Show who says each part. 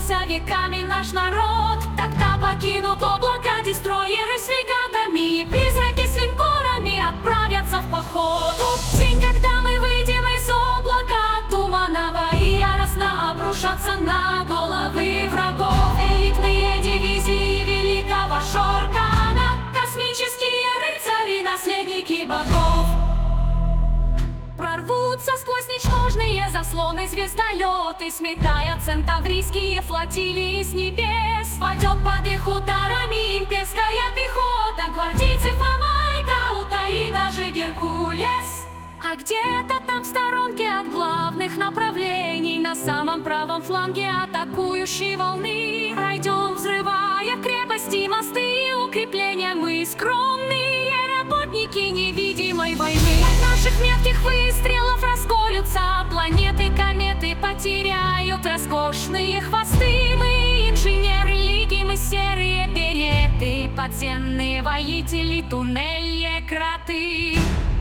Speaker 1: боролся веками наш народ. Тогда покинут облака дестройеры с фрегатами, и призраки с линкорами отправятся в поход. Тот день, когда мы выйдем из облака туманного, и яростно обрушатся на головы врагов элитные дивизии великого Шоркана, космические рыцари, наследники богов. Прорвутся сквозь ничтожные заслоны звездолеты, сметая центаврийские флотилии с небес. Падет под их ударами имперская пехота, гвардейцы Фомайка, Ута и даже Геркулес. А где-то там в сторонке от главных направлений, на самом правом фланге атакующей волны, пройдем, взрывая крепости, мосты и укрепления. Мы скромные работники невидимой войны. От наших метких выстрелов расколются планеты, кометы потеряют роскошные хвосты. Мы инженеры лиги, мы серые береты, подземные воители, туннельные кроты.